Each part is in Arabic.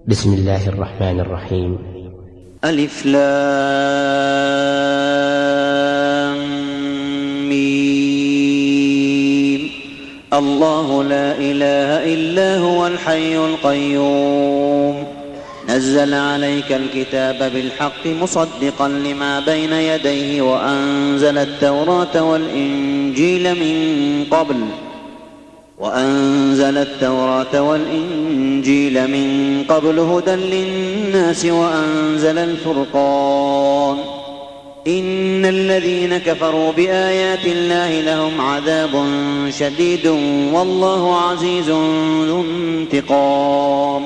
بسم الله الرحمن الرحيم. ألف لام ميم. الله لا إله إلا هو الحي القيوم نزل عليك الكتاب بالحق مصدقا لما بين يديه وأنزل التوراة والإنجيل من قبل هدى للناس وأنزل الفرقان. إن الذين كفروا بآيات الله لهم عذاب شديد والله عزيز ذو انتقام.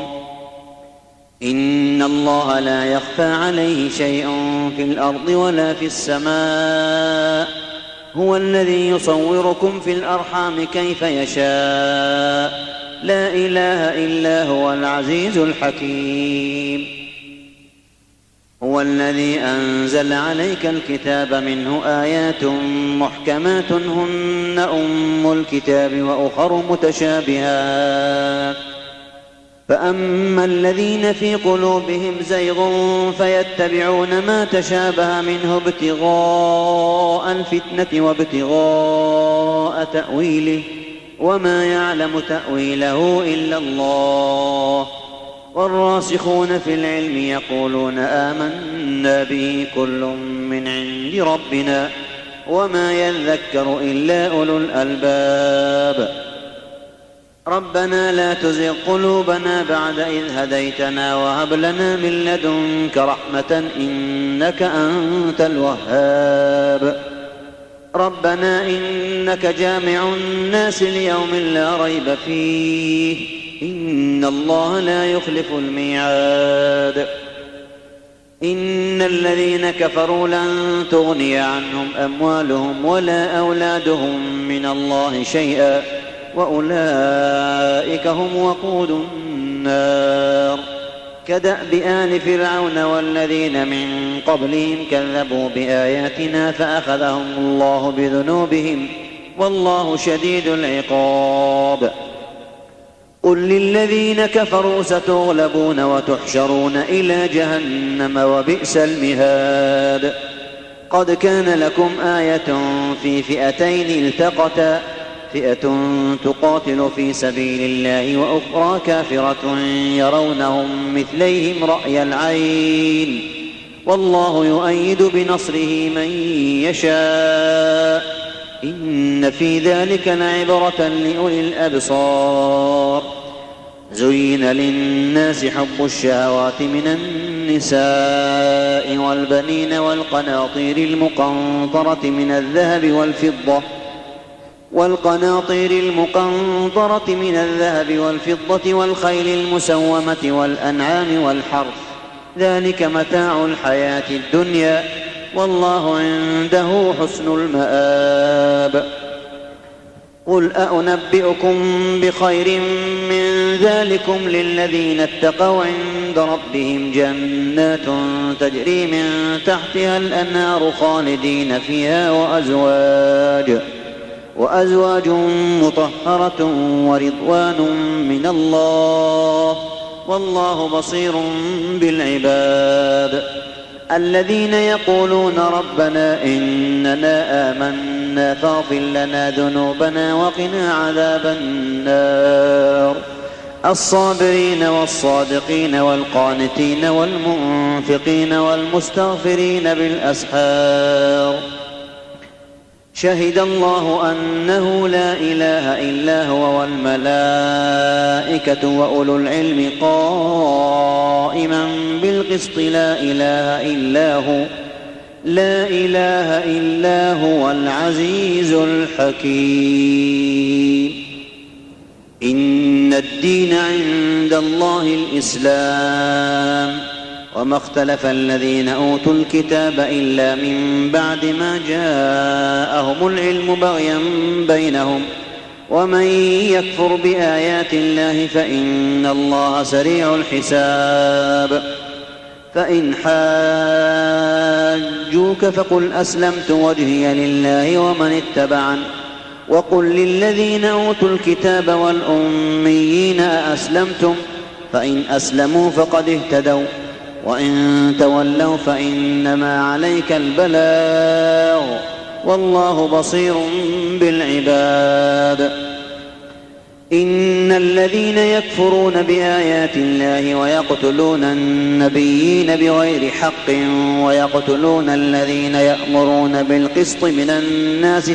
إن الله لا يخفى عليه شيء في الأرض ولا في السماء. هو الذي يصوركم في الأرحام كيف يشاء. لا إله إلا هو العزيز الحكيم. هو الذي أنزل عليك الكتاب منه آيات محكمات هن أم الكتاب وأخر متشابهات. فأما الذين في قلوبهم زيغ فيتبعون ما تشابه منه ابتغاء الفتنة وابتغاء تأويله وما يعلم تأويله إلا الله. والراسخون في العلم يقولون آمنا به كل من عند ربنا وما يذكر إلا أولو الألباب. ربنا لا تزغ قلوبنا بعد إذ هديتنا وهب لنا من لدنك رحمة إنك أنت الوهاب. ربنا إنك جامع الناس ليوم لا ريب فيه إن الله لا يخلف الميعاد. إن الذين كفروا لن تغني عنهم أموالهم ولا أولادهم من الله شيئا وأولئك هم وقود النار. كدأب آل فرعون والذين من قبلهم كذبوا بآياتنا فأخذهم الله بذنوبهم والله شديد العقاب. قل للذين كفروا ستغلبون وتحشرون إلى جهنم وبئس المهاد. قد كان لكم آية في فئتين التقتا فئة تقاتل في سبيل الله وأخرى كافرة يرونهم مثليهم رأي العين والله يؤيد بنصره من يشاء. إن في ذلك لعبرة لأولي الأبصار. زين للناس حب الشهوات من النساء والبنين والقناطير المقنطرة من الذهب والفضة والخيل المسومة والأنعام والحرث ذلك متاع الحياة الدنيا والله عنده حسن المآب. قل أنبئكم بخير من ذلكم للذين اتقوا عند ربهم جنات تجري من تحتها الأنهار خالدين فيها وأزواج مطهرة ورضوان من الله والله بصير بالعباد. الذين يقولون ربنا إننا آمنا فاغفر لنا ذنوبنا وقنا عذاب النار. الصابرين والصادقين والقانتين والمنفقين والمستغفرين بالأسحار. شهد الله أنه لا إله إلا هو والملائكة وأولو العلم قائما بالقسط لا إله إلا هو العزيز الحكيم. إن الدين عند الله الإسلام وما اختلف الذين أوتوا الكتاب إلا من بعد ما جاءهم العلم بغيا بينهم ومن يكفر بآيات الله فإن الله سريع الحساب. فإن حاجوك فقل أسلمت وجهي لله ومن اتبعن وقل للذين أوتوا الكتاب والأميين أأسلمتم فإن أسلموا فقد اهتدوا وإن تولوا فإنما عليك البلاغ والله بصير بالعباد. إن الذين يكفرون بآيات الله ويقتلون النبيين بغير حق ويقتلون الذين يأمرون بالقسط من الناس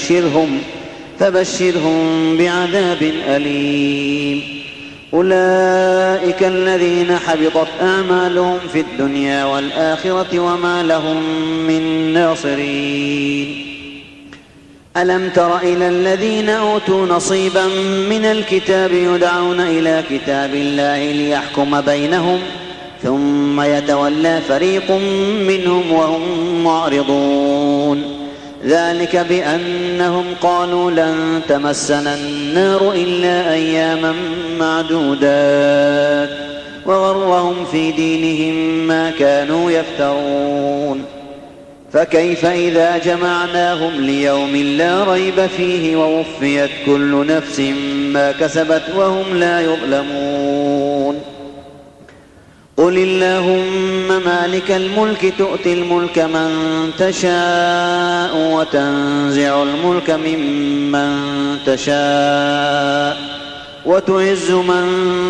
فبشرهم بعذاب أليم. أولئك الذين حبطت أعمالهم في الدنيا والآخرة وما لهم من ناصرين. ألم تر إلى الذين أوتوا نصيبا من الكتاب يدعون إلى كتاب الله ليحكم بينهم ثم يتولى فريق منهم وهم معرضون. ذلك بأنهم قالوا لن تمسنا النار إلا أياما معدودات وغرهم في دينهم ما كانوا يفترون. فكيف إذا جمعناهم ليوم لا ريب فيه ووفيت كل نفس ما كسبت وهم لا يظلمون. قل اللهم مالك الملك تؤتي الملك من تشاء وتنزع الملك ممن تشاء وتعز من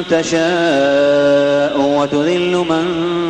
تشاء وتذل من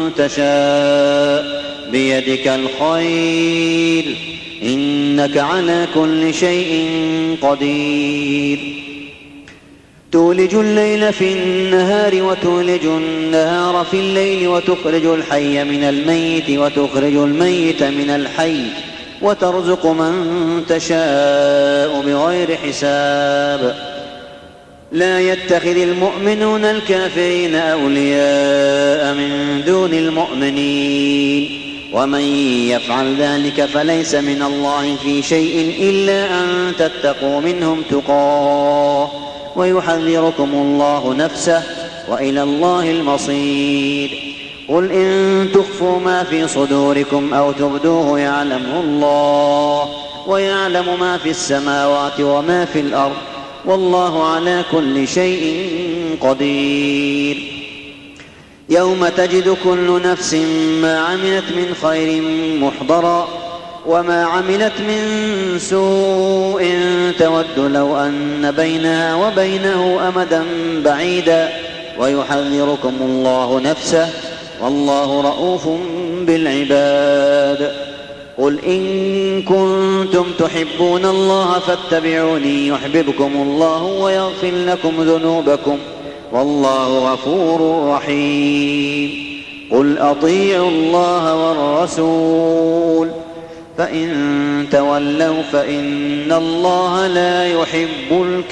تشاء بيدك الخير إنك على كل شيء قدير. تولج الليل في النهار وتولج النهار في الليل وتخرج الحي من الميت وتخرج الميت من الحي وترزق من تشاء بغير حساب. لا يتخذ المؤمنون الكافرين أولياء من دون المؤمنين ومن يفعل ذلك فليس من الله في شيء إلا أن تتقوا منهم تقاه ويحذركم الله نفسه وإلى الله المصير. قل إن تخفوا ما في صدوركم أو تبدوه يعلمه الله ويعلم ما في السماوات وما في الأرض والله على كل شيء قدير. يوم تجد كل نفس ما عملت من خير محضرا وما عملت من سوء تود لو أن بينها وبينه أمدا بعيدا ويحذركم الله نفسه والله رؤوف بالعباد. قل إن كنتم تحبون الله فاتبعوني يحببكم الله ويغفر لكم ذنوبكم والله غفور رحيم. قل أطيعوا الله والرسول فإن تولوا فإن الله لا يحب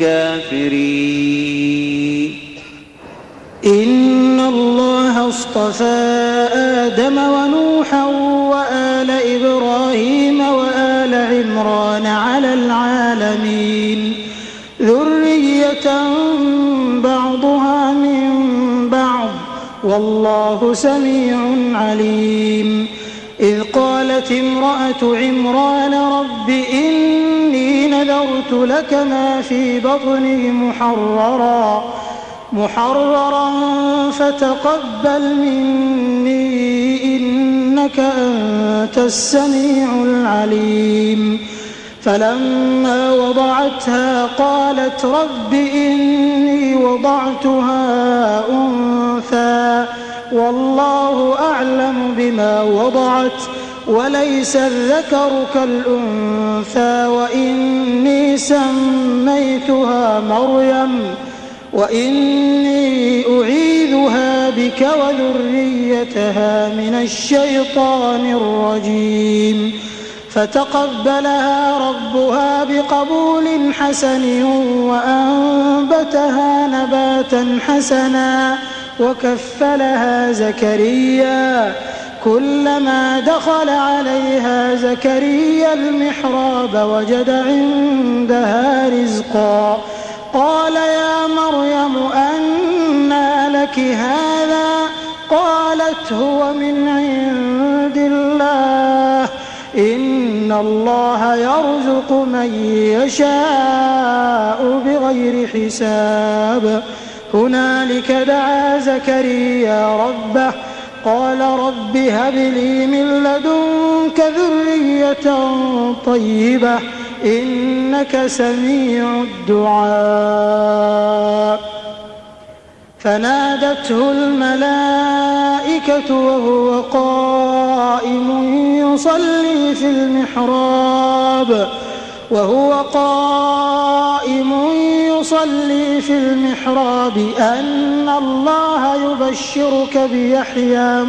الكافرين. إن الله اصطفى آدم ونوحا وآل إبراهيم وآل عمران على العالمين ذرية بعضها من بعض والله سميع عليم. إذ قالت امرأة عمران رب إني نذرت لك ما في بطني محررا فتقبل مني إنك أنت السميع العليم. فلما وضعتها قالت رب إني وضعتها أنثى والله أعلم بما وضعت وليس الذكر كالأنثى وإني سميتها مريم وإني أعيذها بك وذريتها من الشيطان الرجيم. فتقبلها ربها بقبول حسن وأنبتها نباتا حسنا وكفلها زكريا. كلما دخل عليها زكريا المحراب وجد عندها رزقا قال يا مريم أنى لك هذا قالت هو من عند الله إن الله يرزق من يشاء بغير حساب. هنالك دعا زكريا ربه قال رب هب لي من لدنك ذرية طيبة إنك سميع الدعاء. فنادته الملائكة وهو قائم يصلي في المحراب أن الله يبشرك بيحيى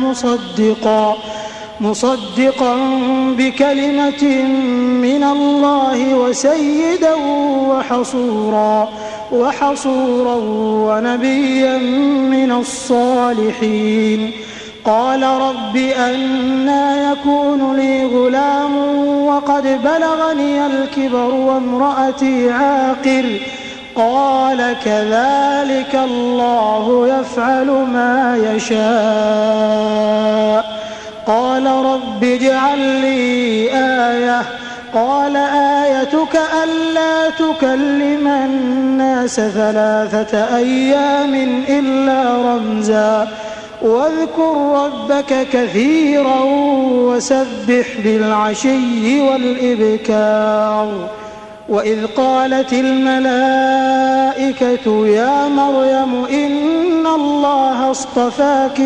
مصدقا بكلمة من الله وسيدا وحصورا ونبيا من الصالحين. قال رب أنى يكون لي غلام وقد بلغني الكبر وامرأتي عاقر قال كذلك الله يفعل ما يشاء. قال رب اجعل لي آية قال آيتك ألا تكلم الناس 3 أيام إلا رمزا واذكر ربك كثيرا وسبح بالعشي والإبكار. وإذ قالت الملائكة يا مريم إن الله اصطفاك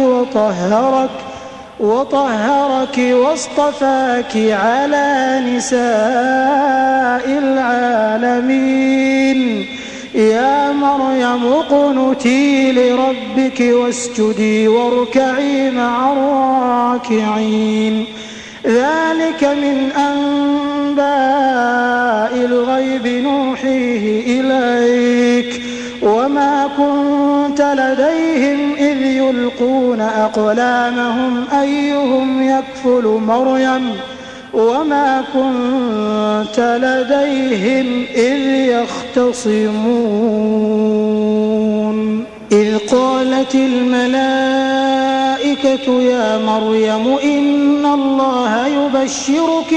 وطهرك واصطفاك على نساء العالمين. يا مريم اقنتي لربك واسجدي واركعي مع الراكعين. ذلك من أنباء الغيب نوحيه إليك وما كنت لديهم إذ يلقون أقلامهم أيهم يكفل مريم وما كنت لديهم إذ يختصمون. إذ قالت الملائكة يا مريم إن الله يبشرك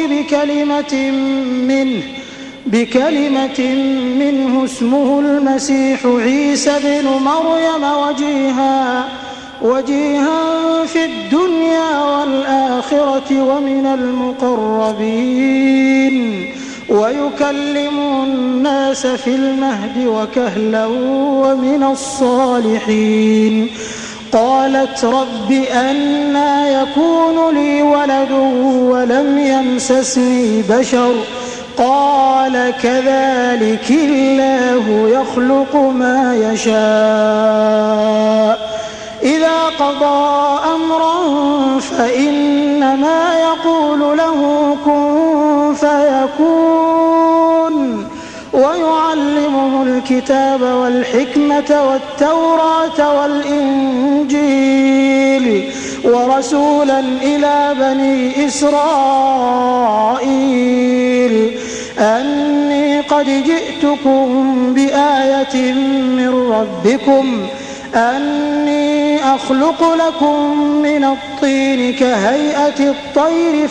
بكلمة منه اسمه المسيح عيسى بن مريم وجيها في الدنيا والآخرة ومن المقربين ويكلم الناس في المهد وكهلا ومن الصالحين. قالت رب أنى يكون لي ولد ولم يمسسني بشر قال كذلك الله يخلق ما يشاء. إذا قضى أمرا فإنما يقول له كن فيكون. ويعلمه الكتاب والحكمة والتوراة والإنجيل ورسولا إلى بني إسرائيل أني قد جئتكم بآية من ربكم أني أخلق لكم من الطين كهيئة الطير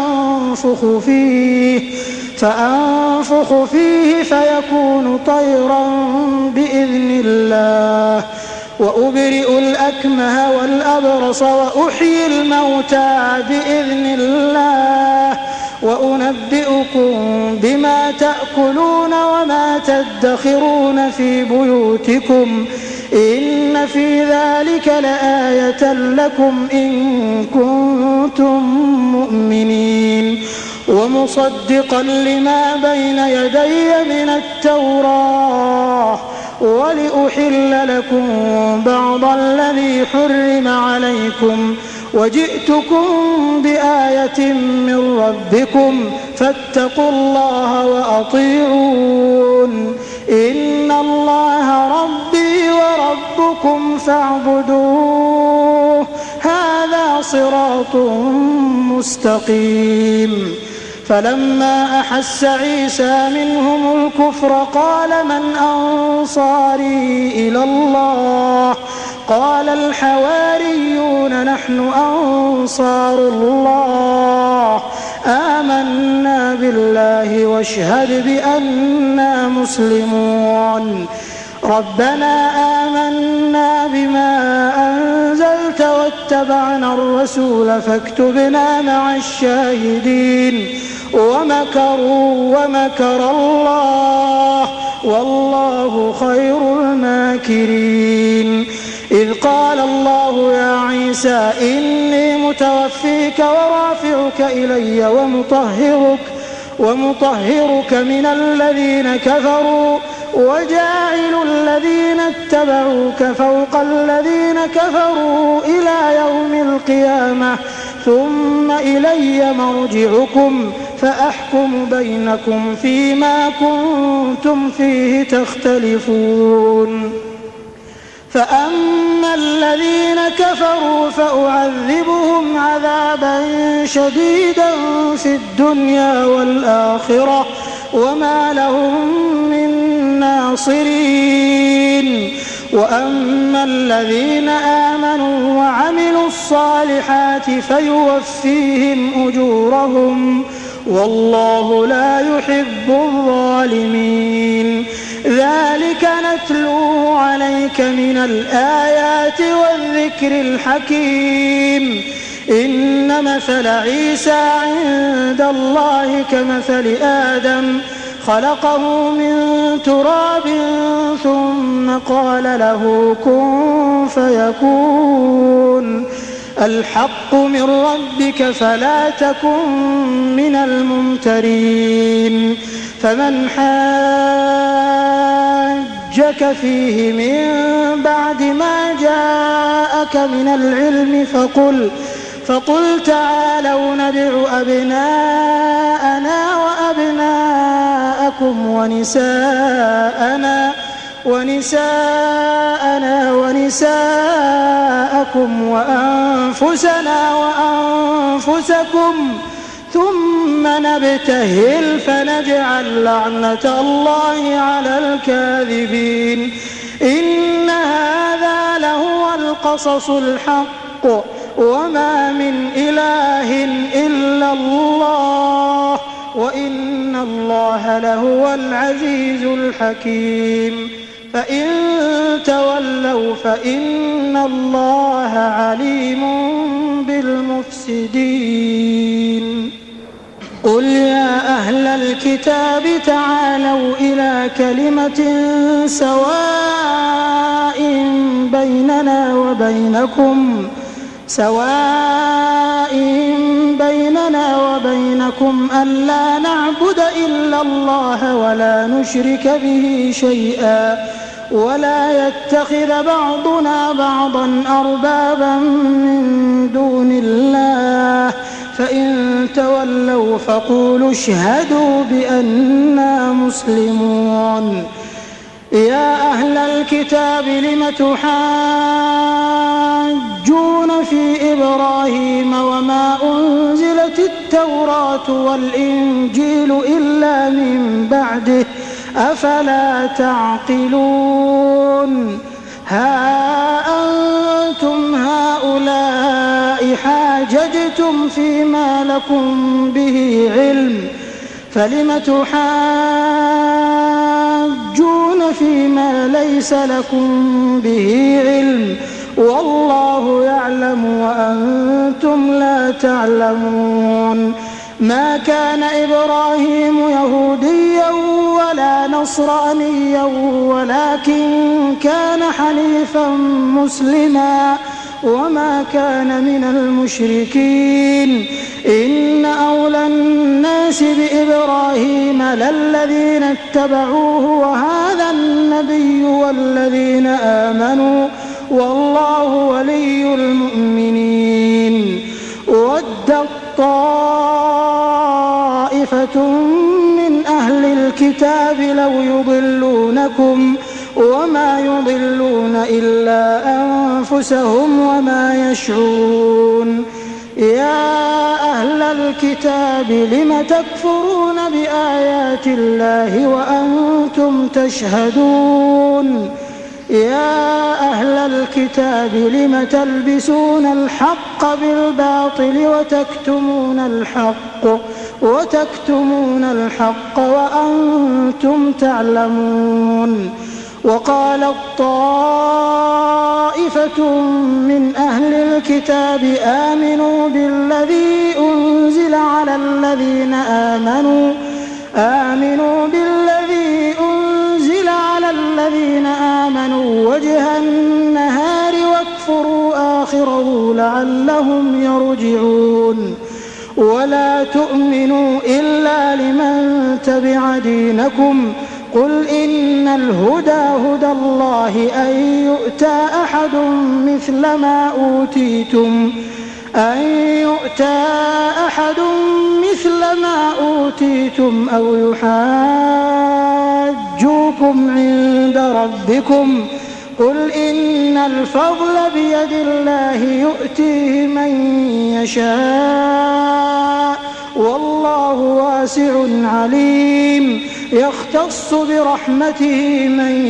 فأنفخ فيه فيكون طيرا بإذن الله وأبرئ الأكمه والأبرص وأحيي الموتى بإذن الله وأنبئكم بما تأكلون وما تدخرون في بيوتكم إن في ذلك لآية لكم إن كنتم مؤمنين. ومصدقا لما بين يدي من التوراة ولأحل لكم بعض الذي حرم عليكم وجئتكم بآية من ربكم فاتقوا الله وأطيعون. إن الله ربي وربكم فاعبدوه هذا صراط مستقيم. فلما أحس عيسى منهم الكفر قال من أنصاري إلى الله قال الحواريون نحن أنصار الله آمنا بالله واشهد بأننا مسلمون. ربنا آمنا بما أنزلت واتبعنا الرسول فاكتبنا مع الشاهدين ومكروا ومكر الله والله خير الماكرين. إذ قال الله يا عيسى إني متوفيك ورافعك إلي ومطهرك من الذين كفروا وجاعل الذين اتبعوك فوق الذين كفروا إلى يوم القيامة ثم إلي مرجعكم فأحكم بينكم فيما كنتم فيه تختلفون. فأما الذين كفروا فأعذبهم عذابا شديدا في الدنيا والآخرة وما لهم من ناصرين. وأما الذين آمنوا وعملوا الصالحات فيوفيهم أجورهم والله لا يحب الظالمين. ذلك نتلوه عليك من الآيات والذكر الحكيم. إن مثل عيسى عند الله كمثل آدم خلقه من تراب ثم قال له كن فيكون. الحق من ربك فلا تكن من الممترين. فمن حاجك فيه من بعد ما جاءك من العلم فقل تعالوا ندع أبناءنا وأبناءكم ونساءنا ونساءكم وأنفسنا وأنفسكم ثم نبتهل فنجعل لعنة الله على الكاذبين. إن هذا لهو القصص الحق وما من إله إلا الله وإن الله لهو العزيز الحكيم. فإن تولوا فإن الله عليم بالمفسدين. قل يا أهل الكتاب تعالوا إلى كلمة سواء بيننا وبينكم ألا نعبد إلا الله ولا نشرك به شيئا ولا يتخذ بعضنا بعضا أربابا من دون الله فإن تولوا فقولوا اشهدوا بأننا مسلمون. يا أهل الكتاب لم تحاجون في إبراهيم وما أنزلت التوراة والإنجيل إلا من بعده أفلا تعقلون. ها أنتم هؤلاء حاججتم فيما لكم به علم فلم تحاجون فيما ليس لكم به علم والله يعلم وأنتم لا تعلمون. ما كان إبراهيم يهوديا ولا نصرانيا ولكن كان حنيفا مسلما وما كان من المشركين. إن أولى الناس بإبراهيم للذين اتبعوه وهذا النبي والذين آمنوا والله ولي المؤمنين. ودت طائفة من أهل الكتاب لو يضلونكم وما يضلون إلا أنفسهم وما يشعرون. يا أهل الكتاب لم تكفرون بآيات الله وأنتم تشهدون. يا أهل الكتاب لم تلبسون الحق بالباطل وتكتمون الحق وأنتم تعلمون. وقالت طائفة من أهل الكتاب آمنوا بالذي أنزل على الذين آمنوا وجه النهار واكفروا آخره لعلهم يرجعون ولا تؤمنوا إلا لمن تبع دينكم قل إن الهدى هدى الله أن يؤتى أحد مثل ما أوتيتم أو يحاجوكم عند ربكم قل إن الفضل بيد الله يؤتيه من يشاء والله واسع عليم يختص برحمته من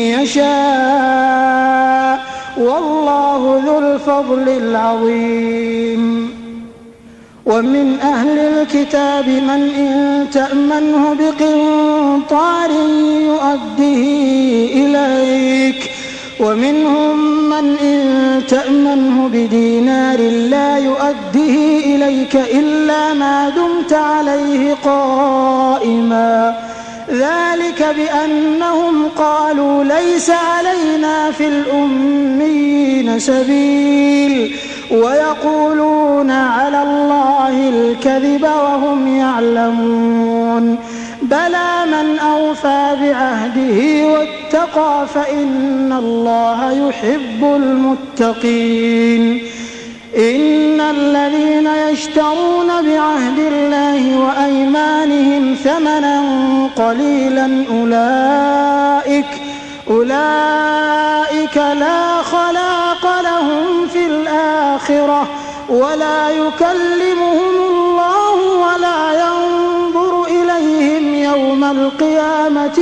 يشاء والله ذو الفضل العظيم ومن أهل الكتاب من إن تأمنه بقنطار يؤده إليك ومنهم من إن تأمنه بدينار لا يؤده إليك إلا ما دمت عليه قائما ذلك بأنهم قالوا ليس علينا في الأميين سبيل ويقولون على الله الكذب وهم يعلمون بلى من أوفى بعهده واتقى فإن الله يحب المتقين إن الذين يشترون بعهد الله وأيمانهم ثمنا قليلا أولئك لا خلاق لهم في الآخرة ولا يكلمهم الله ولا ينظر إليهم يوم القيامة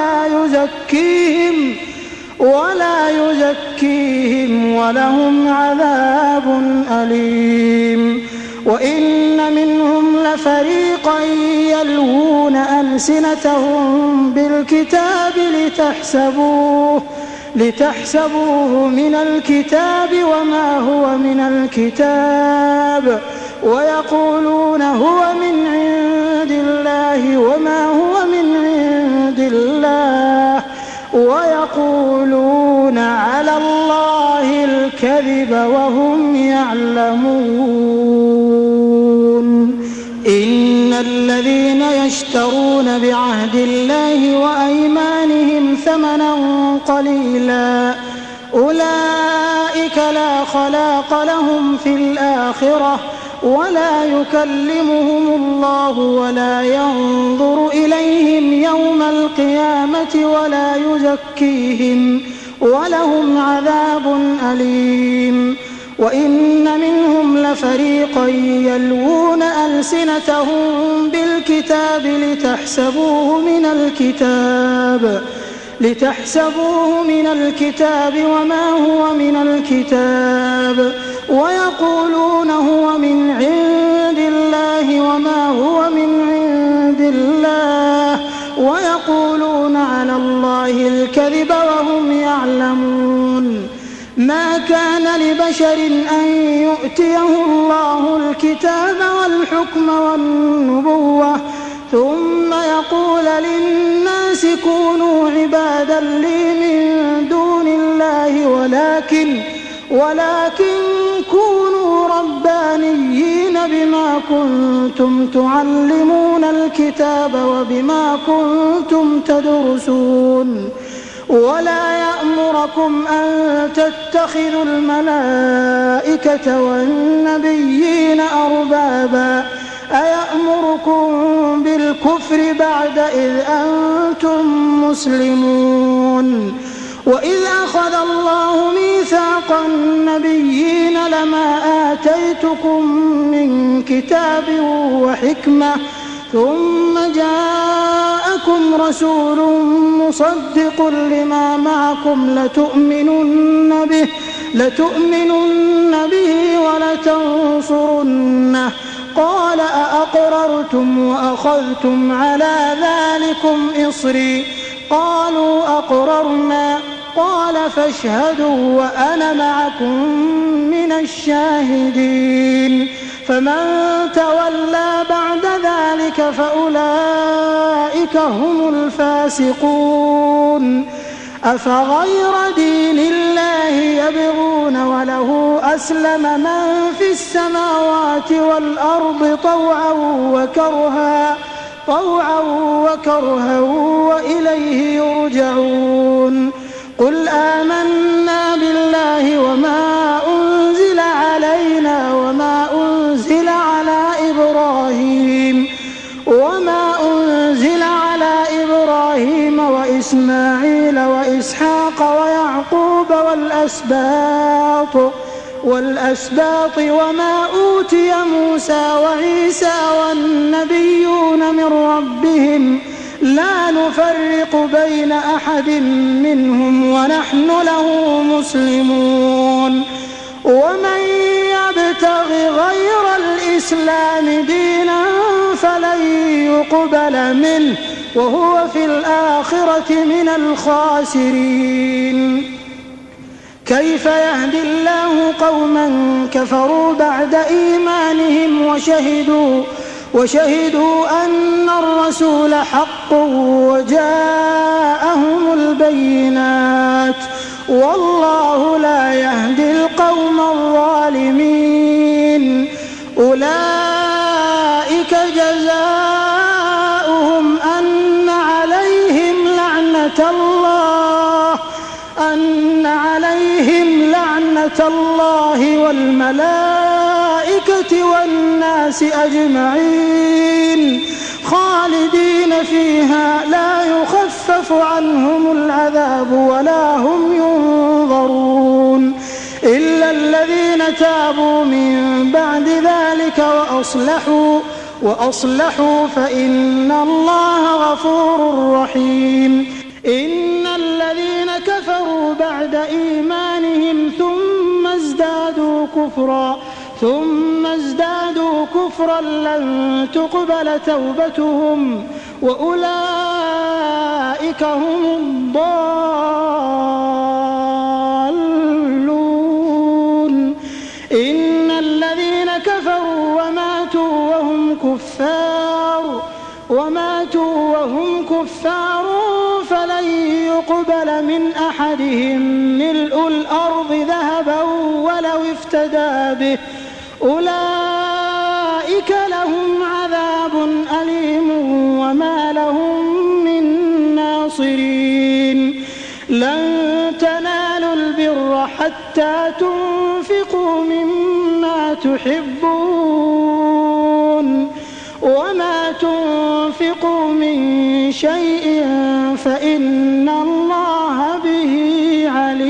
ولا يزكيهم ولهم عذاب أليم وإن منهم لفريقا يلوون ألسنتهم بالكتاب لتحسبوه من الكتاب وما هو من الكتاب ويقولون هو من عند الله وما هو من عند الله ويقولون على الله الكذب وهم يعلمون إن الذين يشترون بعهد الله وأيمانهم ثمنا قليلا أولئك لا خلاق لهم في الآخرة ولا يكلمهم الله ولا ينظر إليهم يوم القيامة ولا يزكيهم ولهم عذاب أليم وإن منهم لفريقا يلوون ألسنتهم بالكتاب لتحسبوه من الكتاب وما هو من الكتاب ويقولون هو من عند الله وما هو من عند الله ويقولون على الله الكذب وهم يعلمون ما كان لبشر أن يؤتيه الله الكتاب والحكم والنبوة ثم يقول للناس كونوا عبادا لي من دون الله ولكن كونوا ربانيين بما كنتم تعلمون الكتاب وبما كنتم تدرسون ولا يأمركم أن تتخذوا الملائكة والنبيين أربابا أيأمركم بالكفر بعد إذ أنتم مسلمون وإذ أخذ الله ميثاق النبيين لما آتيتكم من كتاب وحكمة ثم جاءكم رسول مصدق لما معكم لتؤمنن به ولتنصرنه قال أأقررتم وأخذتم على ذلكم إصري قالوا أقررنا قال فاشهدوا وأنا معكم من الشاهدين فمن تولى بعد ذلك فأولئك هم الفاسقون أفغير دين الله يبغون وله أسلم من في السماوات والأرض طوعا وكرها وإليه يرجعون قل آمنا بالله وما أنزل علينا وما أنزل على إبراهيم وإسماعيل وإسحاق ويعقوب والأسباط وما أوتي موسى وعيسى والنبيون من ربهم لا نفرق بين أحد منهم ونحن له مسلمون ومن يبتغ غير الإسلام دينا فلن يقبل منه وهو في الآخرة من الخاسرين كيف يهدي الله قوما كفروا بعد إيمانهم وشهدوا أن الرسول حق وجاءهم البينات والله لا يهدي القوم الظالمين أولئك جزاؤهم أن عليهم لعنة الله والملائكة والناس أجمعين خالدين فيها لا يخفف عنهم العذاب ولا هم ينظرون إلا الذين تابوا من بعد ذلك وأصلحوا فإن الله غفور رحيم إن الذين كفروا بعد إيمانهم ثم ازدادوا كفرا لن تقبل توبتهم وأولئك هم الضالون إن الذين كفروا وماتوا وهم كفار فلن يقبل من أحدهم ملء الأرض ذهبا ولو افتدى به أولئك لهم عذاب أليم وما لهم من ناصرين لن تنالوا البر حتى تنفقوا مما تحبون وما تنفقوا من شيء فإن الله به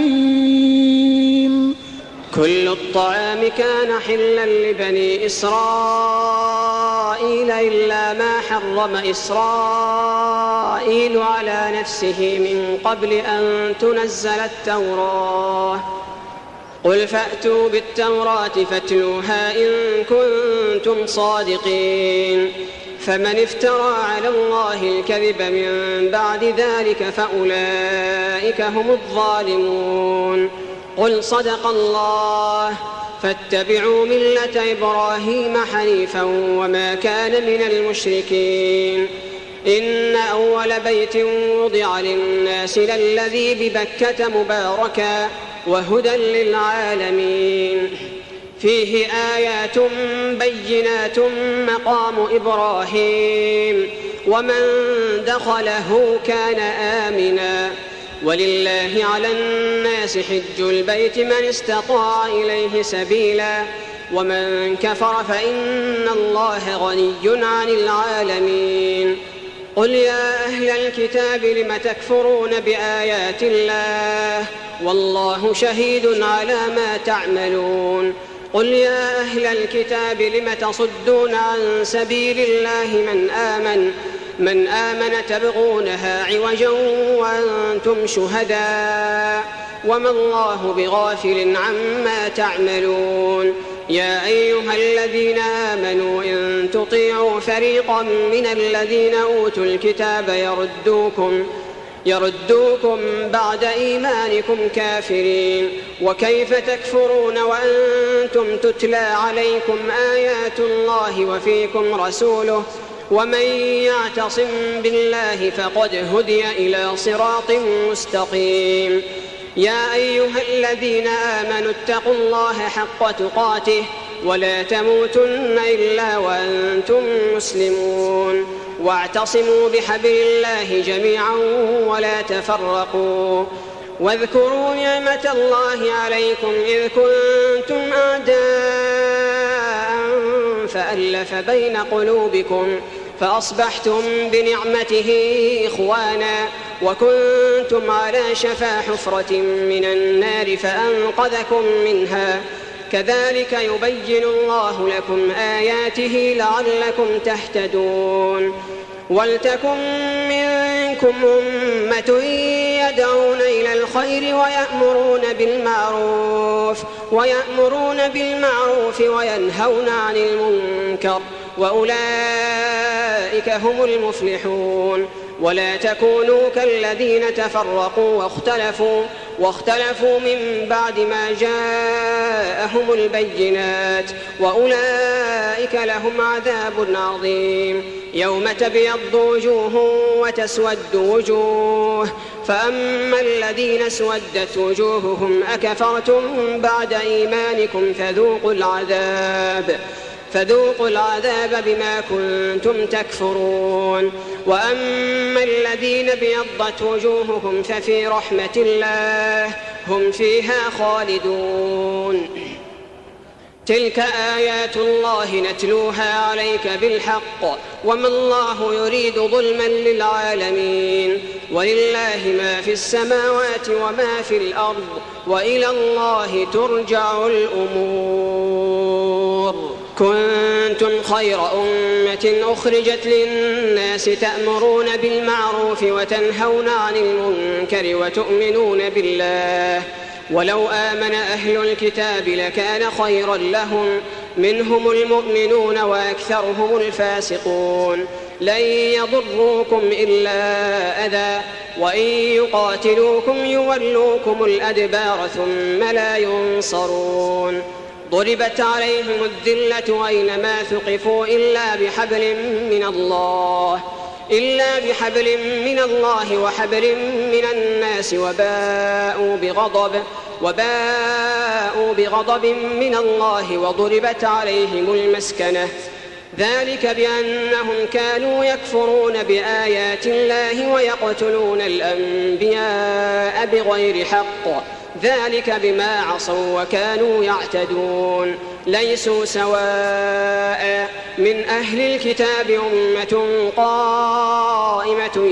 عليم كل الطعام كان حلا لبني إسرائيل إلا ما حرم إسرائيل على نفسه من قبل أن تنزل التوراة قل فأتوا بالتوراة فاتلوها إن كنتم صادقين فمن افترى على الله الكذب من بعد ذلك فأولئك هم الظالمون قل صدق الله فاتبعوا ملة إبراهيم حنيفا وما كان من المشركين إن أول بيت وضع للناس للذي ببكة مباركا وهدى للعالمين فيه آيات بينات مقام إبراهيم ومن دخله كان آمنا ولله على الناس حج البيت من استطاع إليه سبيلا ومن كفر فإن الله غني عن العالمين قل يا أهل الكتاب لم تكفرون بآيات الله والله شهيد على ما تعملون قل يا أهل الكتاب لم تصدون عن سبيل الله من آمن تبغونها عوجا وأنتم شهداء وما الله بغافل عما تعملون يا أيها الذين آمنوا إن تطيعوا فريقا من الذين أوتوا الكتاب يردوكم بعد إيمانكم كافرين. وكيف تكفرون وأنتم تتلى عليكم آيات الله وفيكم رسوله ومن يعتصم بالله فقد هدي إلى صراط مستقيم. يا أيها الذين آمنوا اتقوا الله حق تقاته ولا تموتن إلا وأنتم مسلمون واعتصموا بحبل الله جميعا ولا تفرقوا. واذكروا نعمة الله عليكم إذ كنتم أعداء فألف بين قلوبكم فأصبحتم بنعمته إخوانا وكنتم على شفا حفرة من النار فأنقذكم منها. كذلك يبين الله لكم آياته لعلكم تهتدون. ولتكن منكم أمة يدعون إلى الخير ويأمرون بالمعروف وينهون عن المنكر وأولئك هم المفلحون. ولا تكونوا كالذين تفرقوا واختلفوا من بعد ما جاءهم البينات وأولئك لهم عذاب عظيم. يوم تبيض وجوه وتسود وجوه فأما الذين اسودت وجوههم أكفرتم بعد إيمانكم فذوقوا العذاب بما كنتم تكفرون. وأما الذين ابيضت وجوههم ففي رحمة الله هم فيها خالدون. تلك آيات الله نتلوها عليك بالحق وما الله يريد ظلما للعالمين. ولله ما في السماوات وما في الأرض وإلى الله ترجع الأمور. كنتم خير أمة أخرجت للناس تأمرون بالمعروف وتنهون عن المنكر وتؤمنون بالله. ولو آمن أهل الكتاب لكان خيرا لهم منهم المؤمنون وأكثرهم الفاسقون. لن يضروكم إلا أذى وإن يقاتلوكم يولوكم الأدبار ثم لا ينصرون. ضربت عليهم الذلة أينما ثقفوا إلا بحبل من الله وحبل من الناس وباءوا بغضب من الله وضربت عليهم المسكنة. ذلك بأنهم كانوا يكفرون بآيات الله ويقتلون الأنبياء بغير حق. ذلك بما عصوا وكانوا يعتدون. ليسوا سواء من أهل الكتاب أمة قائمة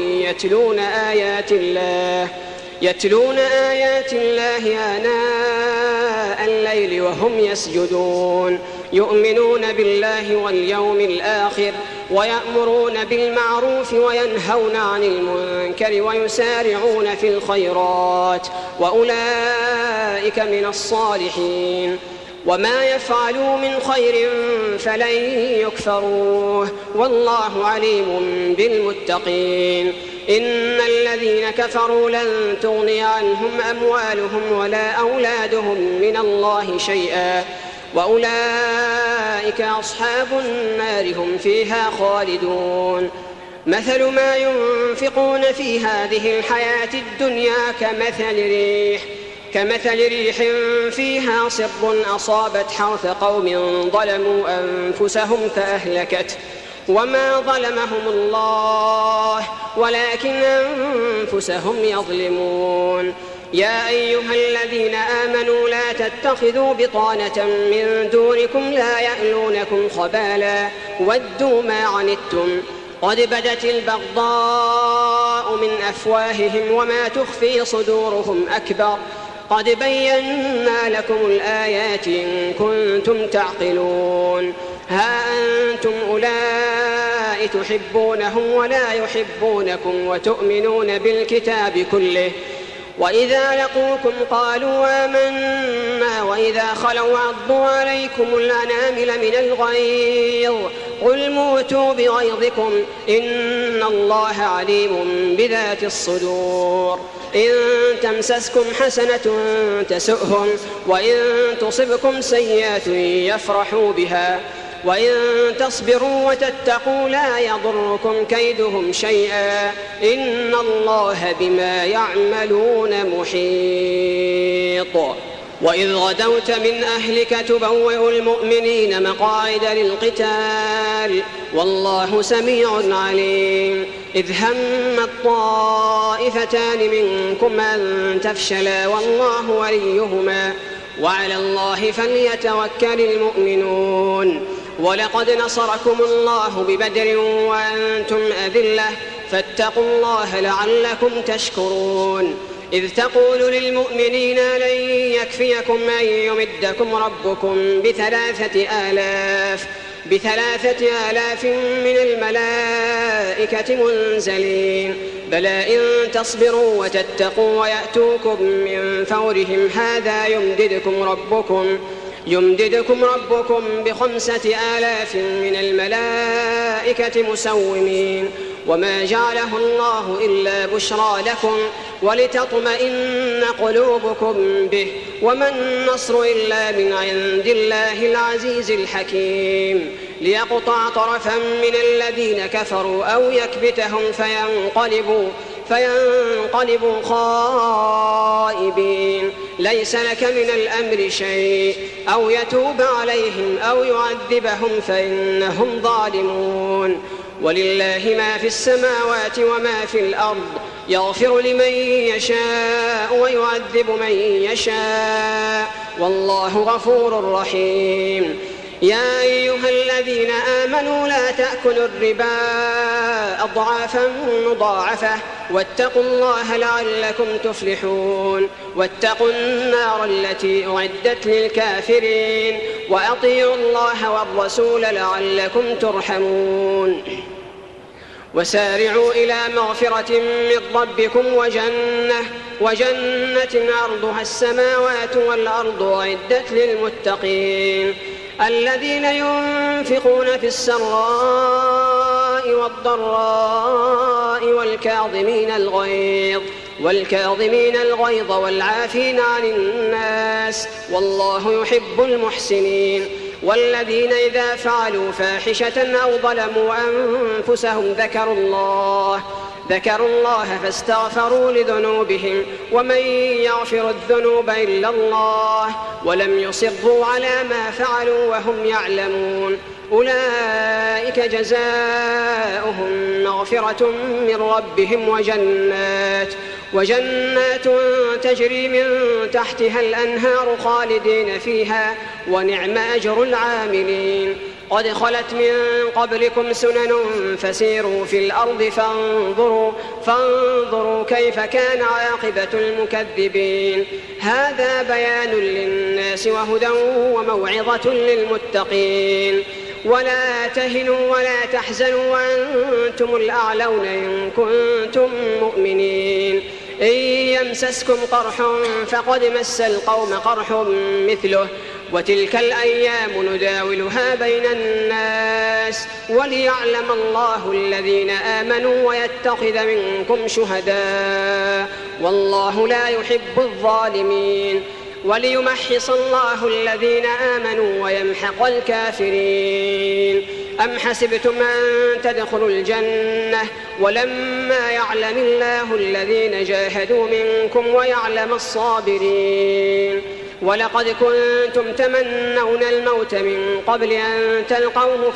يتلون آيات الله آناء الليل وهم يسجدون. يؤمنون بالله واليوم الآخر ويأمرون بالمعروف وينهون عن المنكر ويسارعون في الخيرات وأولئك من الصالحين. وما يفعلوا من خير فلن يكفروه والله عليم بالمتقين. إن الذين كفروا لن تغني عنهم أموالهم ولا أولادهم من الله شيئا وأولئك أصحاب النار هم فيها خالدون. مثل ما ينفقون في هذه الحياة الدنيا كمثل ريح فيها صر أصابت حرث قوم ظلموا أنفسهم فأهلكته وما ظلمهم الله ولكن أنفسهم يظلمون. يا أيها الذين آمنوا لا تتخذوا بطانة من دونكم لا يألونكم خبالا ودوا ما عنتم قد بدت البغضاء من أفواههم وما تخفي صدورهم أكبر قد بينا لكم الآيات إن كنتم تعقلون. ها أنتم أولئك تحبونهم ولا يحبونكم وتؤمنون بالكتاب كله وإذا لقوكم قالوا آمنا وإذا خلوا عضوا عليكم الأنامل من الغيظ قل موتوا بغيظكم إن الله عليم بذات الصدور. إن تمسسكم حسنة تسؤهم وإن تصبكم سيئة يفرحوا بها وإن تصبروا وتتقوا لا يضركم كيدهم شيئا إن الله بما يعملون محيط. وإذ غدوت من أهلك تبوئ المؤمنين مقاعد للقتال والله سميع عليم. إذ هم الطائفتان منكم أن تفشلا والله وليهما وعلى الله فليتوكل المؤمنون. ولقد نصركم الله ببدر وأنتم أذلة فاتقوا الله لعلكم تشكرون. إذ تقول للمؤمنين لن يكفيكم أن يمدكم ربكم ب3,000 من الملائكة منزلين بلى إن تصبروا وتتقوا ويأتوكم من فورهم هذا يمددكم ربكم ب5,000 من الملائكة مسومين وما جعله الله إلا بشرى لكم ولتطمئن قلوبكم به وما النصر إلا من عند الله العزيز الحكيم. ليقطع طرفا من الذين كفروا أو يكبتهم فينقلبوا خائبين. ليس لك من الأمر شيء أو يتوب عليهم أو يعذبهم فإنهم ظالمون. ولله ما في السماوات وما في الأرض يغفر لمن يشاء ويعذب من يشاء والله غفور رحيم. يا أيها الذين آمنوا لا تأكلوا الربا أضعافا مضاعفة واتقوا الله لعلكم تفلحون. واتقوا النار التي أعدت للكافرين وأطيعوا الله والرسول لعلكم ترحمون. وسارعوا إلى مغفرة من ربكم وجنة عرضها السماوات والأرض أعدت للمتقين الذين ينفقون في السراء والضراء والكاظمين الغيظ والعافين عن الناس والله يحب المحسنين. والذين إذا فعلوا فاحشة أو ظلموا أنفسهم ذكروا الله فاستغفروا لذنوبهم ومن يغفر الذنوب إلا الله ولم يصروا على ما فعلوا وهم يعلمون أولئك جزاؤهم مغفرة من ربهم وجنات تجري من تحتها الأنهار خالدين فيها ونعم أجر العاملين. قد خلت من قبلكم سنن فسيروا في الأرض فانظروا كيف كان عاقبة المكذبين. هذا بيان للناس وهدى وموعظة للمتقين. ولا تهنوا ولا تحزنوا وأنتم الأعلون إن كنتم مؤمنين. إن يمسسكم قرح فقد مس القوم قرح مثله وتلك الأيام نداولها بين الناس وليعلم الله الذين آمنوا ويتخذ منكم شهداء والله لا يحب الظالمين. وليمحص الله الذين آمنوا ويمحق الكافرين. أم حسبتم أن تدخلوا الجنة ولما يعلم الله الذين جاهدوا منكم ويعلم الصابرين. ولقد كنتم تمنون الموت من قبل أن تلقوه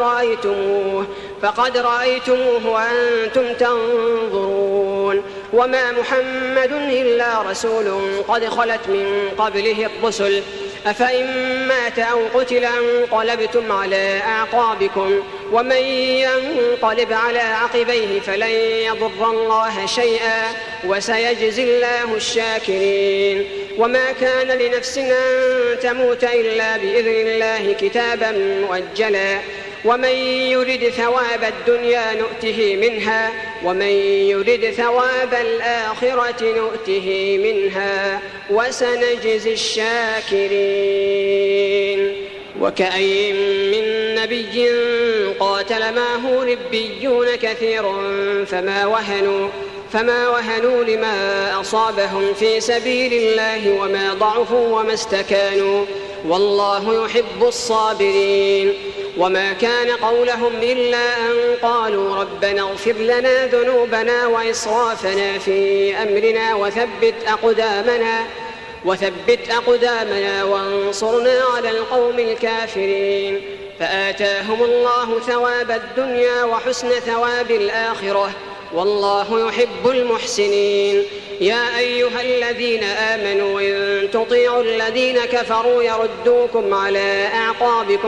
فقد رأيتموه وأنتم تنظرون. وما محمد إلا رسول قد خلت من قبله الرسل أفإن مات أو قتل انقلبتم على أعقابكم ومن ينقلب على عقبيه فلن يضر الله شيئا وسيجزي الله الشاكرين. وما كان لنفس أن تموت إلا بإذن الله كتابا مؤجلا ومن يرد ثواب الدنيا نؤته منها ومن يرد ثواب الآخرة نؤته منها وسنجزي الشاكرين. وكأين من نبي قاتل معه ربيون كثير فما وهنوا لما أصابهم في سبيل الله وما ضعفوا وما استكانوا والله يحب الصابرين. وما كان قولهم إلا أن قالوا ربنا اغفر لنا ذنوبنا وإسرافنا في أمرنا وثبت أقدامنا وانصرنا على القوم الكافرين. فآتاهم الله ثواب الدنيا وحسن ثواب الآخرة والله يحب المحسنين. يا أيها الذين آمنوا إن تطيعوا الذين كفروا يردوكم على أعقابكم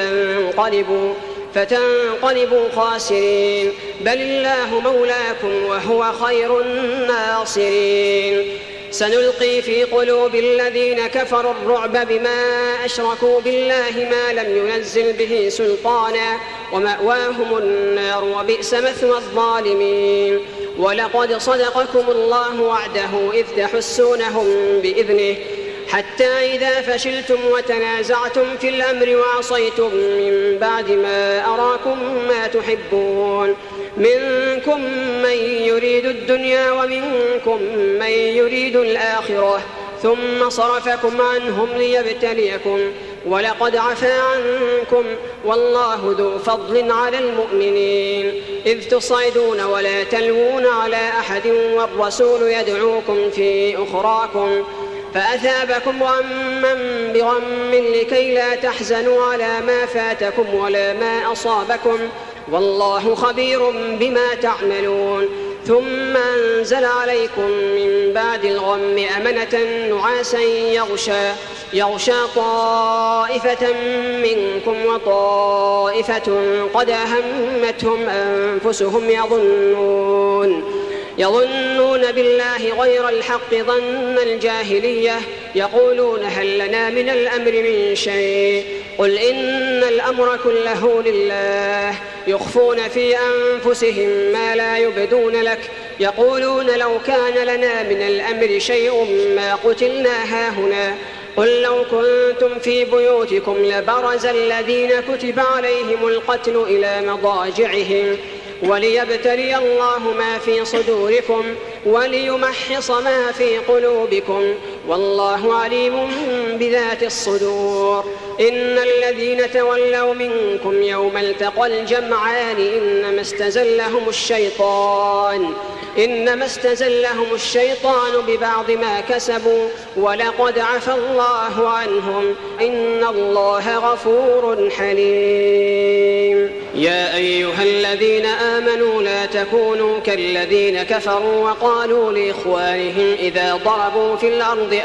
فتنقلبوا خاسرين بل الله مولاكم وهو خير الناصرين. سنلقي في قلوب الذين كفروا الرعب بما أشركوا بالله ما لم ينزل به سلطانا ومأواهم النار وبئس مثوى الظالمين. ولقد صدقكم الله وعده إذ تحسونهم بإذنه حتى إذا فشلتم وتنازعتم في الأمر وعصيتم من بعد ما أراكم ما تحبون منكم من يريد الدنيا ومنكم من يريد الآخرة ثم صرفكم عنهم ليبتليكم ولقد عفا عنكم والله ذو فضل على المؤمنين. إذ تصعدون ولا تلوون على أحد والرسول يدعوكم في أخراكم فأثابكم غما بغم لكي لا تحزنوا على ما فاتكم ولا ما أصابكم والله خبير بما تعملون. ثم أنزل عليكم من بعد الغم أمنة نعاسا يغشى طائفة منكم وطائفة قد أهمتهم أنفسهم يظنون بالله غير الحق ظن الجاهلية يقولون هل لنا من الأمر من شيء قل إن الأمر كله لله يخفون في أنفسهم ما لا يبدون لك يقولون لو كان لنا من الأمر شيء ما قتلنا هاهنا قل لو كنتم في بيوتكم لبرز الذين كتب عليهم القتل إلى مضاجعهم وليبتلي الله ما في صدوركم وليمحص ما في قلوبكم والله عليم بذات الصدور. إن الذين تولوا منكم يوم التقى الجمعان إنما استزلهم الشيطان ببعض ما كسبوا ولقد عفى الله عنهم إن الله غفور حليم. يا أيها الذين آمنوا لا تكونوا كالذين كفروا وقالوا لإخوانهم إذا ضربوا في الأرض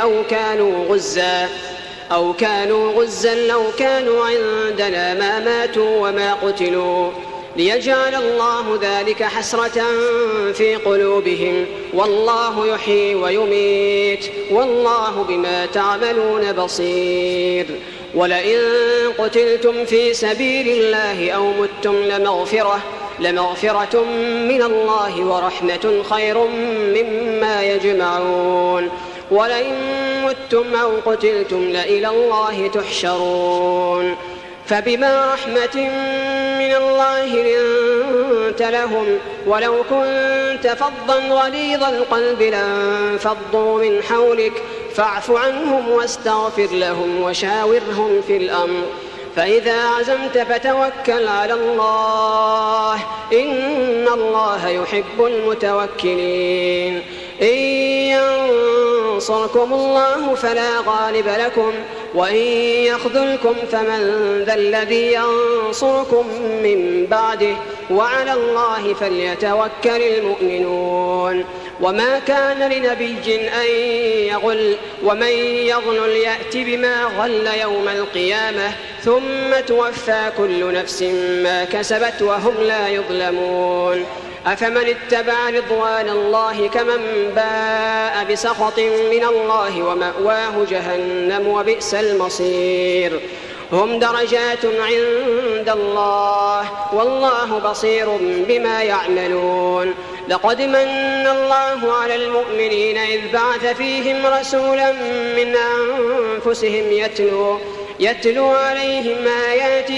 أو كانوا غزا لو كانوا عندنا ما ماتوا وما قتلوا ليجعل الله ذلك حسرة في قلوبهم والله يحيي ويميت والله بما تعملون بصير. ولئن قتلتم في سبيل الله أو متم لمغفرة من الله ورحمة خير مما يجمعون. ولئن متم أو قتلتم لإلى الله تحشرون. فبما رحمة من الله لنت لهم ولو كنت فظا غليظ القلب لانفضوا من حولك فاعف عنهم واستغفر لهم وشاورهم في الأمر فإذا عزمت فتوكل على الله إن الله يحب المتوكلين. إن ينصركم الله فلا غالب لكم وإن يخذلكم فمن ذا الذي ينصركم من بعده وعلى الله فليتوكل المؤمنون. وما كان لنبي أن يغل ومن يغل يأت بما غل يوم القيامة ثم توفى كل نفس ما كسبت وهم لا يظلمون. أفمن اتبع رضوان الله كمن باء بسخط من الله ومأواه جهنم وبئس المصير. هم درجات عند الله والله بصير بما يعملون. لقد من الله على المؤمنين إذ بعث فيهم رسولا من أنفسهم يتلو عليهم آياته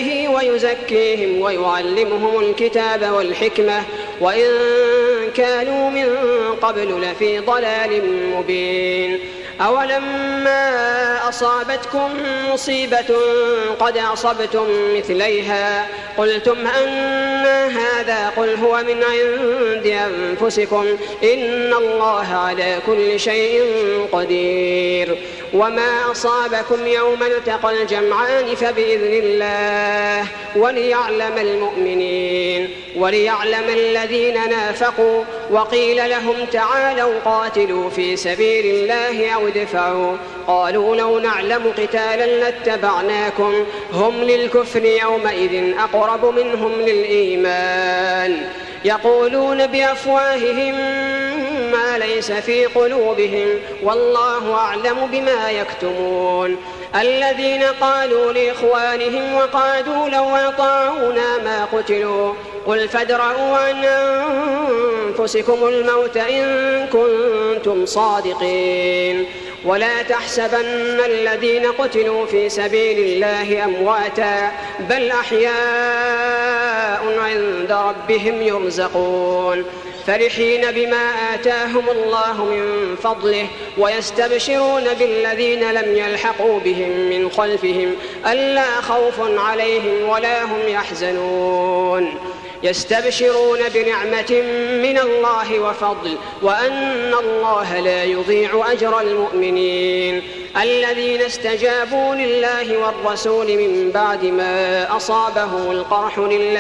ويزكيهم ويعلمهم الكتاب والحكمة وإن كانوا من قبل لفي ضلال مبين. أولما أصابتكم مصيبة قد أصبتم مثليها قلتم أن هذا قل هو من عند أنفسكم إن الله على كل شيء قدير. وما أصابكم يوم التقى الجمعان فبإذن الله وليعلم المؤمنين وليعلم الذين نافقوا. وقيل لهم تعالوا قاتلوا في سبيل الله أو ادفعوا قالوا لو نعلم قتالا لاتبعناكم هم للكفر يومئذ أقرب منهم للإيمان يقولون بأفواههم ما ليس في قلوبهم والله أعلم بما يكتمون. الذين قالوا لإخوانهم وقعدوا لو أطاعونا ما قتلوا قل فادرءوا عن أنفسكم الموت إن كنتم صادقين. ولا تحسبن الذين قتلوا في سبيل الله أمواتا بل أحياء عند ربهم يرزقون فرحين بما آتاهم الله من فضله ويستبشرون بالذين لم يلحقوا بهم من خلفهم ألا خوف عليهم ولا هم يحزنون يستبشرون بنعمة من الله وفضل وأن الله لا يضيع أجر المؤمنين. الذين استجابوا لله والرسول من بعد ما أصابهم القرح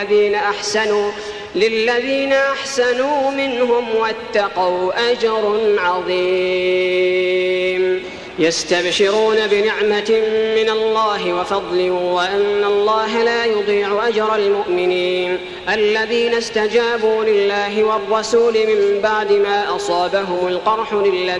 للذين أحسنوا منهم واتقوا أجر عظيم. يستبشرون بنعمة من الله وفضل وأن الله لا يضيع أجر المؤمنين. الذين استجابوا لله والرسول من بعد ما أصابهم القرح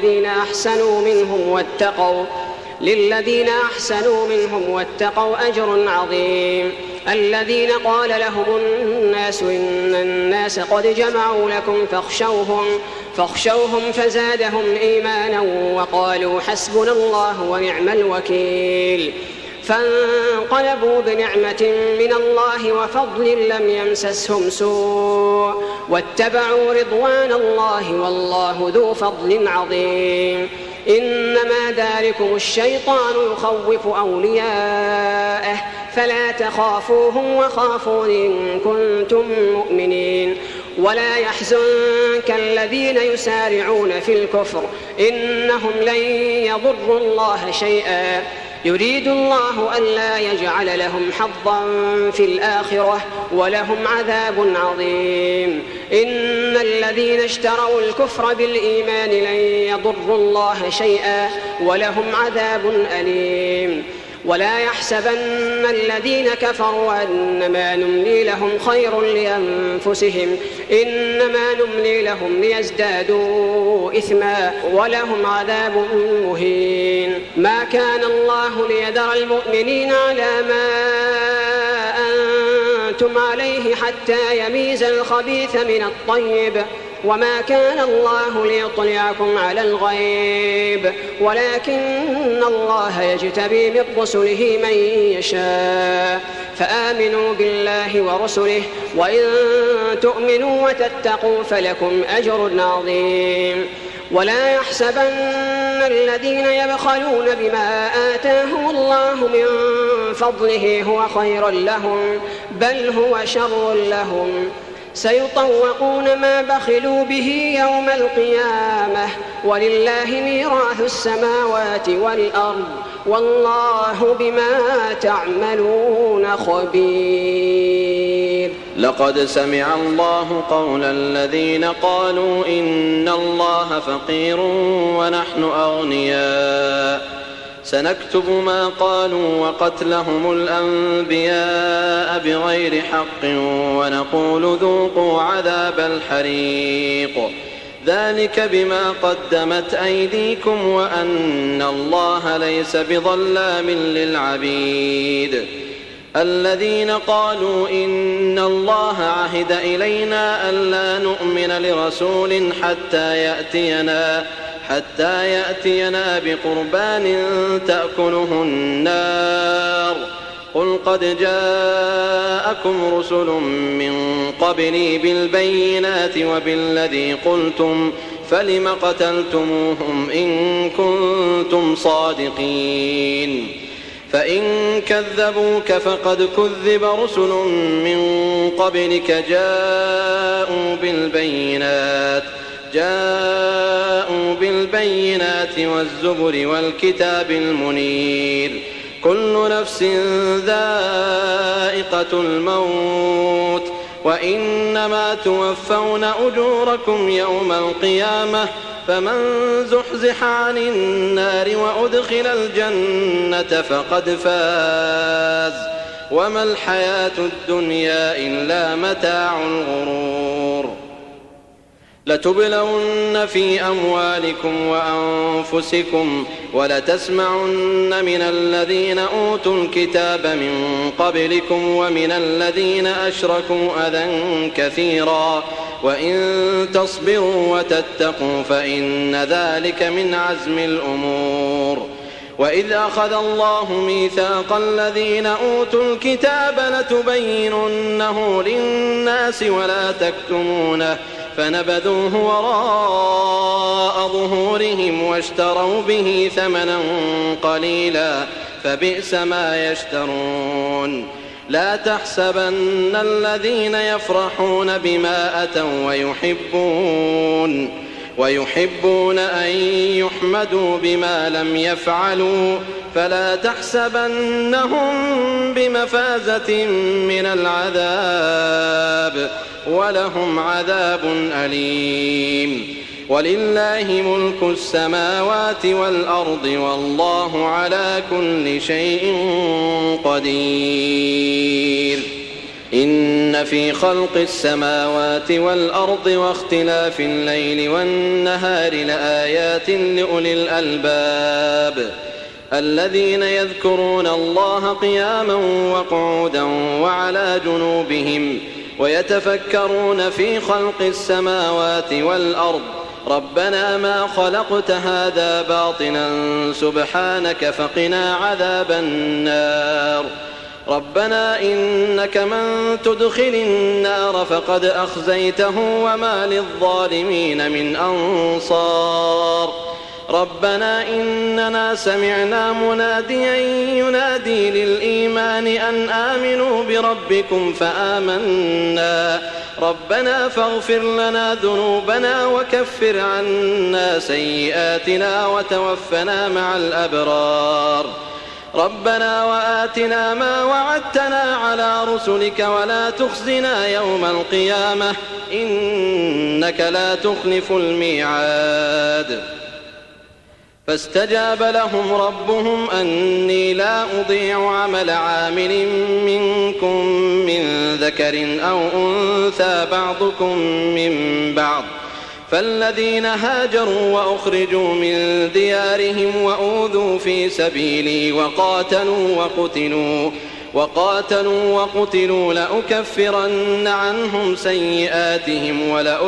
للذين أحسنوا منهم واتقوا أجر عظيم. الذين قال لهم الناس إن الناس قد جمعوا لكم فاخشوهم فزادهم إيمانا وقالوا حسبنا الله ونعم الوكيل. فانقلبوا بنعمة من الله وفضل لم يمسسهم سوء واتبعوا رضوان الله والله ذو فضل عظيم. إنما ذلكم الشيطان يخوف أولياءه فلا تخافوهم وخافون إن كنتم مؤمنين. ولا يحزنك الذين يسارعون في الكفر إنهم لن يضروا الله شيئا يريد الله ألا يجعل لهم حظا في الآخرة ولهم عذاب عظيم. إن الذين اشتروا الكفر بالإيمان لن يضروا الله شيئا ولهم عذاب أليم. ولا يحسبن الذين كفروا أنما نملي لهم خير لأنفسهم إنما نملي لهم ليزدادوا إثما ولهم عذاب مهين. ما كان الله ليذر المؤمنين على ما أنتم عليه حتى يميز الخبيث من الطيب وما كان الله ليطلعكم على الغيب ولكن الله يجتبي من رسله من يشاء فآمنوا بالله ورسله وإن تؤمنوا وتتقوا فلكم أجر عظيم. ولا يحسبن الذين يبخلون بما آتاهم الله من فضله هو خيرا لهم بل هو شر لهم سيطوقون ما بخلوا به يوم القيامة ولله ميراث السماوات والأرض والله بما تعملون خبير. لقد سمع الله قول الذين قالوا إن الله فقير ونحن أغنياء سنكتب ما قالوا وقتلهم الأنبياء بغير حق ونقول ذوقوا عذاب الحريق ذلك بما قدمت أيديكم وأن الله ليس بظلام للعبيد. الذين قالوا إن الله عهد إلينا ألا نؤمن لرسول حتى يأتينا بقربان تأكله النار قل قد جاءكم رسل من قبلي بالبينات وبالذي قلتم فلم قتلتموهم إن كنتم صادقين فإن كذبوك فقد كذب رسل من قبلك جاءوا بالبينات والزبر والكتاب المنير كل نفس ذائقة الموت وإنما توفون أجوركم يوم القيامة فمن زحزح عن النار وأدخل الجنة فقد فاز وما الحياة الدنيا إلا متاع الغرور لتبلون في أموالكم وأنفسكم ولتسمعن من الذين أوتوا الكتاب من قبلكم ومن الذين أشركوا أذى كثيرا وإن تصبروا وتتقوا فإن ذلك من عزم الأمور وإذ أخذ الله ميثاق الذين أوتوا الكتاب لتبيننه للناس ولا تكتمونه فنبذوه وراء ظهورهم واشتروا به ثمنا قليلا فبئس ما يشترون لا تحسبن الذين يفرحون بما أتوا ويحبون أن يحمدوا بما لم يفعلوا فلا تحسبنهم بمفازة من العذاب ولهم عذاب أليم ولله ملك السماوات والأرض والله على كل شيء قدير إن في خلق السماوات والأرض واختلاف الليل والنهار لآيات لأولي الألباب الذين يذكرون الله قياما وقعودا وعلى جنوبهم ويتفكرون في خلق السماوات والأرض ربنا ما خلقت هذا باطلا سبحانك فقنا عذاب النار ربنا إنك من تدخل النار فقد أخزيته وما للظالمين من أنصار ربنا إننا سمعنا مناديا ينادي للإيمان أن آمنوا بربكم فآمنا ربنا فاغفر لنا ذنوبنا وكفر عنا سيئاتنا وتوفنا مع الأبرار ربنا وآتنا ما وعدتنا على رسلك ولا تخزنا يوم القيامة إنك لا تخلف الميعاد فاستجاب لهم ربهم أني لا أضيع عمل عامل منكم من ذكر أو أنثى بعضكم من بعض فالذين هاجروا وأخرجوا من ديارهم وأوذوا في سبيلي وقاتلوا وقتلوا لأكفرن عنهم سيئاتهم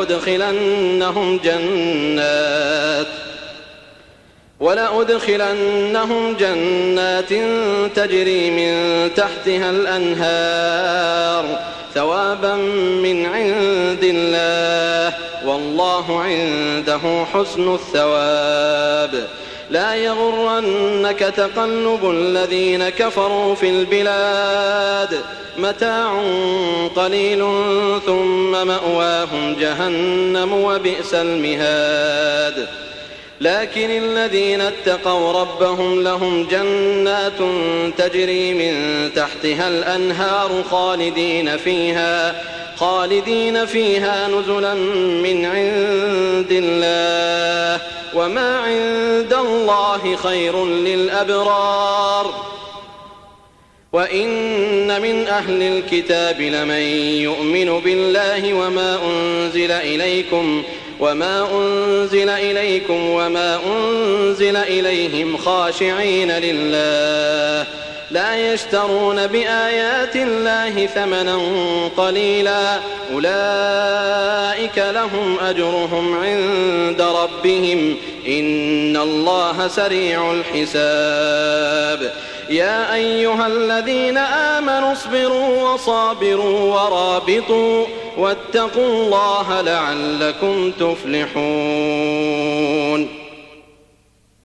ولأدخلنهم جنات تجري من تحتها الأنهار ثوابا من عند الله والله عنده حسن الثواب لا يغرنك تقلب الذين كفروا في البلاد متاع قليل ثم مأواهم جهنم وبئس المهاد لكن الذين اتقوا ربهم لهم جنات تجري من تحتها الأنهار خالدين فيها نزلا من عند الله وما عند الله خير للأبرار وإن من أهل الكتاب لمن يؤمن بالله وما أنزل إليكم وما أنزل إليهم خاشعين لا يشترون بآيات الله ثمنا قليلا أولئك لهم أجرهم عند ربهم إن الله سريع الحساب يا أيها الذين آمنوا اصبروا وصابروا ورابطوا واتقوا الله لعلكم تفلحون